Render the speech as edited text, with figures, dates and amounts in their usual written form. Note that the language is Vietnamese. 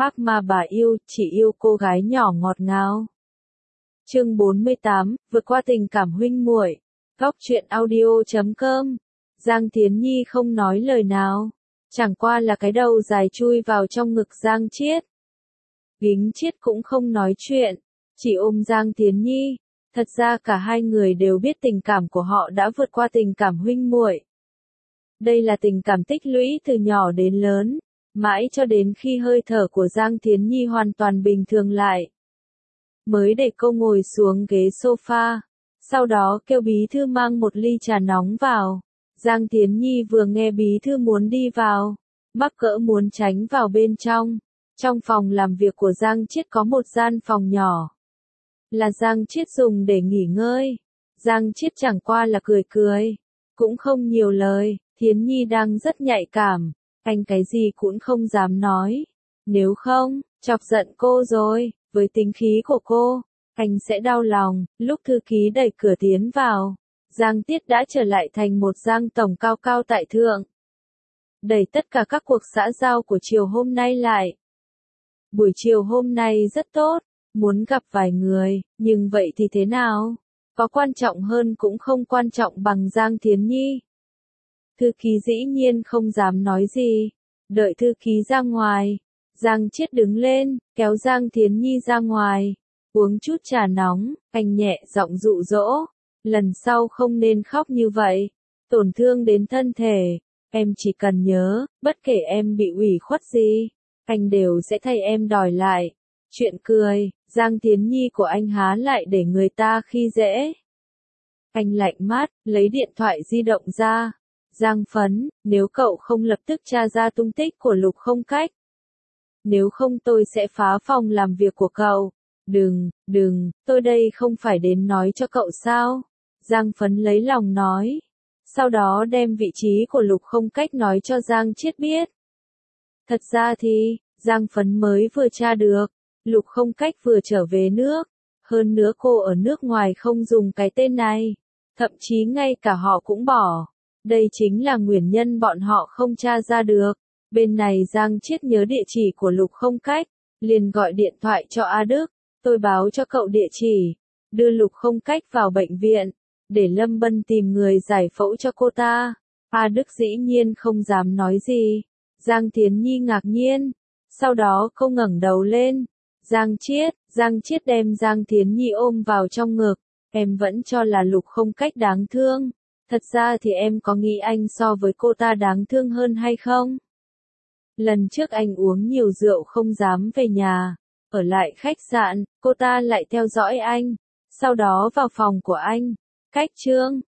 Ác ma bà yêu, chỉ yêu cô gái nhỏ ngọt ngào. Chương 48, vượt qua tình cảm huynh muội. Góc truyện audio.com. Giang Thiến Nhi không nói lời nào, chẳng qua là cái đầu dài chui vào trong ngực Giang Chiết. Gính Chiết cũng không nói chuyện, chỉ ôm Giang Thiến Nhi. Thật ra cả hai người đều biết tình cảm của họ đã vượt qua tình cảm huynh muội. Đây là tình cảm tích lũy từ nhỏ đến lớn, mãi cho đến khi hơi thở của Giang Thiến Nhi hoàn toàn bình thường lại, mới để cô ngồi xuống ghế sofa, sau đó kêu bí thư mang một ly trà nóng vào. Giang Thiến Nhi vừa nghe bí thư muốn đi vào, mắc cỡ muốn tránh vào bên trong. Trong phòng làm việc của Giang Chiết có một gian phòng nhỏ, là Giang Chiết dùng để nghỉ ngơi. Giang Chiết chẳng qua là cười cười, cũng không nhiều lời. Thiến Nhi đang rất nhạy cảm, anh cái gì cũng không dám nói, nếu không, chọc giận cô rồi, với tính khí của cô, anh sẽ đau lòng. Lúc thư ký đẩy cửa tiến vào, Giang Tiết đã trở lại thành một Giang tổng cao cao tại thượng, đẩy tất cả các cuộc xã giao của chiều hôm nay lại. Buổi chiều hôm nay rất tốt, muốn gặp vài người, nhưng vậy thì thế nào? Có quan trọng hơn cũng không quan trọng bằng Giang Thiến Nhi. Thư ký dĩ nhiên không dám nói gì, đợi thư ký ra ngoài. Giang Chiết đứng lên, kéo Giang Thiến Nhi ra ngoài, uống chút trà nóng, anh nhẹ giọng dụ dỗ, lần sau không nên khóc như vậy, tổn thương đến thân thể, em chỉ cần nhớ, bất kể em bị ủy khuất gì, anh đều sẽ thay em đòi lại. Chuyện cười, Giang Thiến Nhi của anh há lại để người ta khi dễ. Anh lạnh mắt, lấy điện thoại di động ra. Giang Phấn, nếu cậu không lập tức tra ra tung tích của Lục Không Cách, nếu không tôi sẽ phá phòng làm việc của cậu. Đừng, tôi đây không phải đến nói cho cậu sao? Giang Phấn lấy lòng nói. Sau đó đem vị trí của Lục Không Cách nói cho Giang Chiết biết. Thật ra thì, Giang Phấn mới vừa tra được, Lục Không Cách vừa trở về nước. Hơn nữa cô ở nước ngoài không dùng cái tên này, thậm chí ngay cả họ cũng bỏ. Đây chính là nguyên nhân bọn họ không tra ra được. Bên này Giang Chiết nhớ địa chỉ của Lục Không Cách, liền gọi điện thoại cho A Đức. Tôi báo cho cậu địa chỉ, đưa Lục Không Cách vào bệnh viện, để Lâm Bân tìm người giải phẫu cho cô ta. A Đức dĩ nhiên không dám nói gì. Giang Thiến Nhi ngạc nhiên, sau đó cô ngẩng đầu lên. Giang Chiết đem Giang Thiến Nhi ôm vào trong ngực. Em vẫn cho là Lục Không Cách đáng thương. Thật ra thì em có nghĩ anh so với cô ta đáng thương hơn hay không? Lần trước anh uống nhiều rượu không dám về nhà, ở lại khách sạn, cô ta lại theo dõi anh, sau đó vào phòng của anh. Cách Trương,